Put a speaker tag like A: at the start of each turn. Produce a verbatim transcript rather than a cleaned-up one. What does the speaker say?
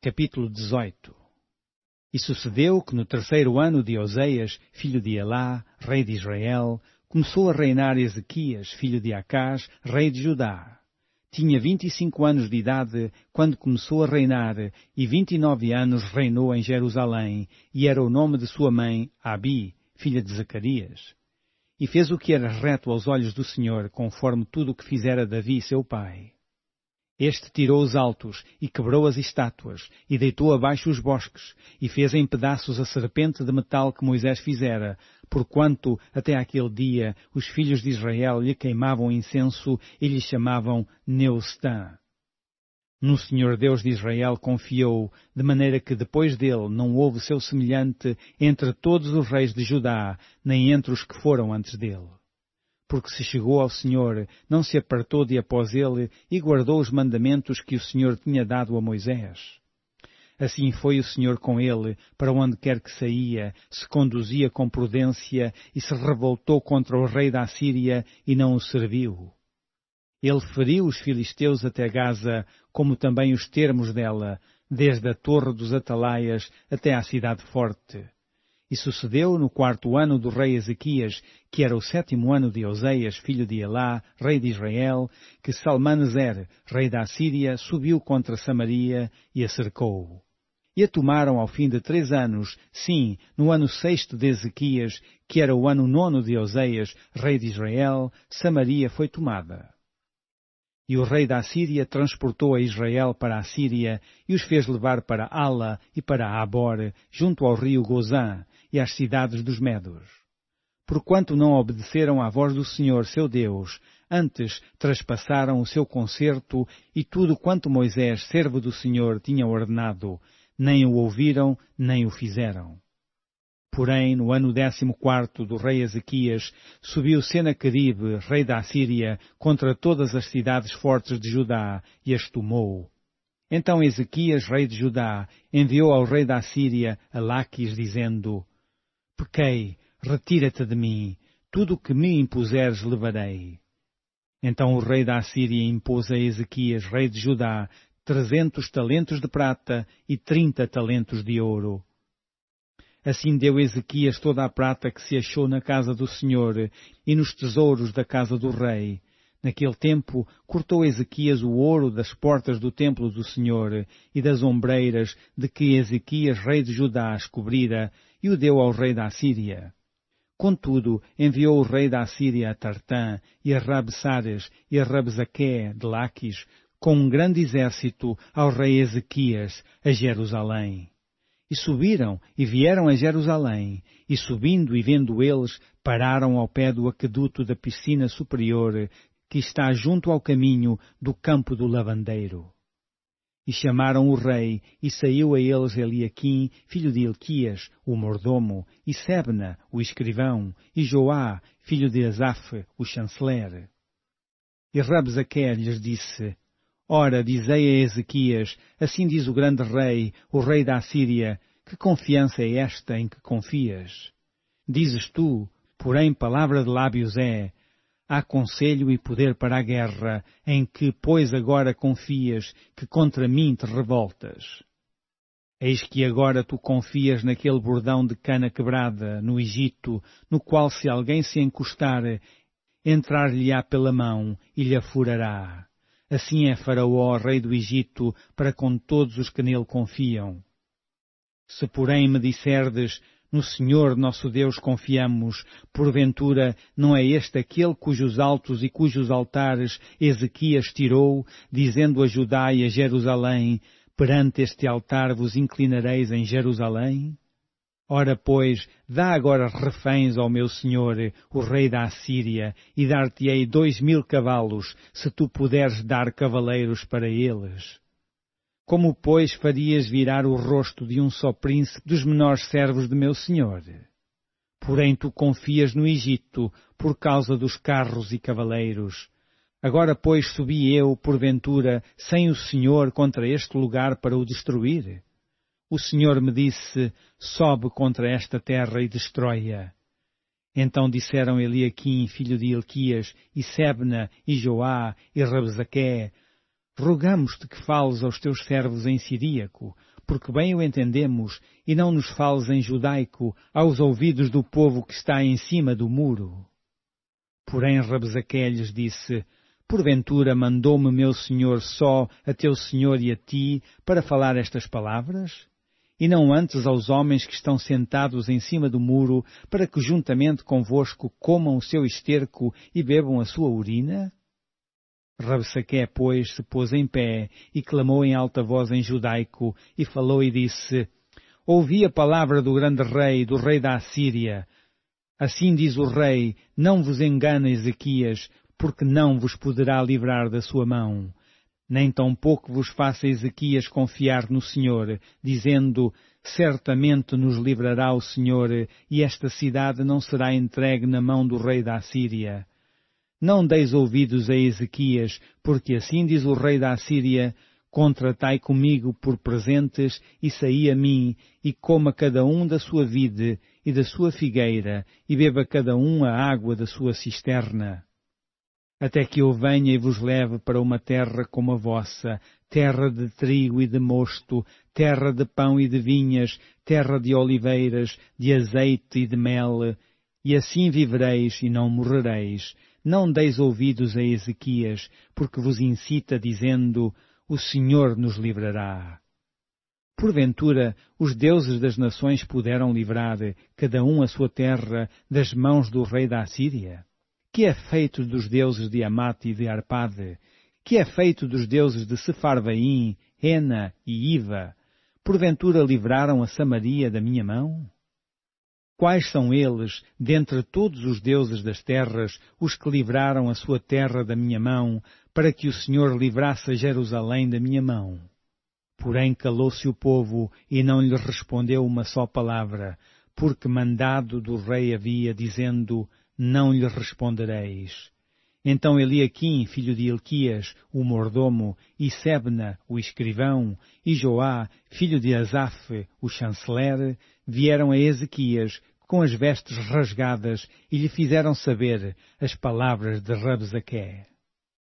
A: Capítulo dezoito. E sucedeu que no terceiro ano de Oseias, filho de Elá, rei de Israel, começou a reinar Ezequias, filho de Acás, rei de Judá. Tinha vinte e cinco anos de idade quando começou a reinar, e vinte e nove anos reinou em Jerusalém, e era o nome de sua mãe, Abi, filha de Zacarias. E fez o que era reto aos olhos do Senhor, conforme tudo o que fizera Davi, seu pai. Este tirou os altos, e quebrou as estátuas, e deitou abaixo os bosques, e fez em pedaços a serpente de metal que Moisés fizera, porquanto, até aquele dia, os filhos de Israel lhe queimavam incenso e lhe chamavam Neustã. No Senhor Deus de Israel confiou, de maneira que depois dele não houve seu semelhante entre todos os reis de Judá, nem entre os que foram antes dele. Porque se chegou ao Senhor, não se apartou de após ele e guardou os mandamentos que o Senhor tinha dado a Moisés. Assim foi o Senhor com ele, para onde quer que saía, se conduzia com prudência e se revoltou contra o rei da Assíria e não o serviu. Ele feriu os filisteus até Gaza, como também os termos dela, desde a torre dos atalaias até à cidade forte. E sucedeu no quarto ano do rei Ezequias, que era o sétimo ano de Oseias, filho de Elá, rei de Israel, que Salmaneser, rei da Assíria, subiu contra Samaria e a cercou. E a tomaram ao fim de três anos, sim, no ano sexto de Ezequias, que era o ano nono de Oseias, rei de Israel, Samaria foi tomada. E o rei da Assíria transportou a Israel para a Síria e os fez levar para Ala e para Abor, junto ao rio Gozã, e às cidades dos Medos. Porquanto não obedeceram à voz do Senhor, seu Deus, antes traspassaram o seu concerto e tudo quanto Moisés, servo do Senhor, tinha ordenado, nem o ouviram, nem o fizeram. Porém, no ano décimo quarto do rei Ezequias, subiu Senaqueribe, rei da Assíria, contra todas as cidades fortes de Judá, e as tomou. Então Ezequias, rei de Judá, enviou ao rei da Assíria a Laquis, dizendo: Pequei, retira-te de mim, tudo o que me impuseres levarei. Então o rei da Assíria impôs a Ezequias, rei de Judá, trezentos talentos de prata e trinta talentos de ouro. Assim deu Ezequias toda a prata que se achou na casa do Senhor e nos tesouros da casa do rei. Naquele tempo, cortou Ezequias o ouro das portas do templo do Senhor e das ombreiras de que Ezequias, rei de Judá, as cobrira, e o deu ao rei da Assíria. Contudo, enviou o rei da Assíria a Tartã e a Rabsares e a Rabsaqué de Laquis, com um grande exército, ao rei Ezequias, a Jerusalém. E subiram e vieram a Jerusalém, e subindo e vendo eles, pararam ao pé do aqueduto da piscina superior, que está junto ao caminho do campo do lavandeiro. E chamaram o rei, e saiu a eles Eliaquim, filho de Ilquias, o mordomo, e Sebna, o escrivão, e Joá, filho de Asaf, o chanceler. E Rabsaqué lhes disse: Ora, dizei a Ezequias, assim diz o grande rei, o rei da Assíria, que confiança é esta em que confias? Dizes tu, porém palavra de lábios é: há conselho e poder para a guerra, em que, pois agora confias, que contra mim te revoltas. Eis que agora tu confias naquele bordão de cana quebrada, no Egito, no qual se alguém se encostar, entrar-lhe-á pela mão e lhe furará. Assim é Faraó, rei do Egito, para com todos os que nele confiam. Se porém me disserdes, no Senhor nosso Deus confiamos, porventura não é este aquele cujos altos e cujos altares Ezequias tirou, dizendo a Judá e a Jerusalém, perante este altar vos inclinareis em Jerusalém? Ora, pois, dá agora reféns ao meu senhor, o rei da Assíria, e dar-te-ei dois mil cavalos, se tu puderes dar cavaleiros para eles. Como, pois, farias virar o rosto de um só príncipe dos menores servos de meu senhor? Porém tu confias no Egito, por causa dos carros e cavaleiros. Agora, pois, subi eu, porventura, sem o Senhor contra este lugar para o destruir? O Senhor me disse, sobe contra esta terra e destrói-a. Então disseram Eliaquim, filho de Ilquias, e Sebna, e Joá, e Rabsaqué, rogamos-te que fales aos teus servos em siríaco, porque bem o entendemos, e não nos fales em judaico aos ouvidos do povo que está em cima do muro. Porém Rabsaqué lhes disse, porventura mandou-me meu senhor só a teu senhor e a ti para falar estas palavras? E não antes aos homens que estão sentados em cima do muro, para que juntamente convosco comam o seu esterco e bebam a sua urina? Rabsaqué, pois, se pôs em pé e clamou em alta voz em judaico e falou e disse, ouvi a palavra do grande rei, do rei da Assíria. Assim diz o rei, não vos engane Ezequias, porque não vos poderá livrar da sua mão. Nem tampouco vos faça Ezequias confiar no Senhor, dizendo, certamente nos livrará o Senhor, e esta cidade não será entregue na mão do rei da Assíria. Não deis ouvidos a Ezequias, porque assim diz o rei da Assíria, contratai comigo por presentes, e saí a mim, e coma cada um da sua vide e da sua figueira, e beba cada um a água da sua cisterna. Até que eu venha e vos leve para uma terra como a vossa, terra de trigo e de mosto, terra de pão e de vinhas, terra de oliveiras, de azeite e de mel, e assim vivereis e não morrereis. Não deis ouvidos a Ezequias, porque vos incita dizendo, o Senhor nos livrará. Porventura, os deuses das nações puderam livrar, cada um a sua terra, das mãos do rei da Assíria? Que é feito dos deuses de Amate e de Arpade? Que é feito dos deuses de Sefarvaim, Hena e Iva? Porventura livraram a Samaria da minha mão? Quais são eles, dentre todos os deuses das terras, os que livraram a sua terra da minha mão, para que o Senhor livrasse a Jerusalém da minha mão? Porém calou-se o povo e não lhe respondeu uma só palavra, porque mandado do rei havia, dizendo, não lhe respondereis. Então Eliaquim, filho de Hilquias, o mordomo, e Sebna, o escrivão, e Joá, filho de Asaf, o chanceler, vieram a Ezequias com as vestes rasgadas e lhe fizeram saber as palavras de Rabsaqué.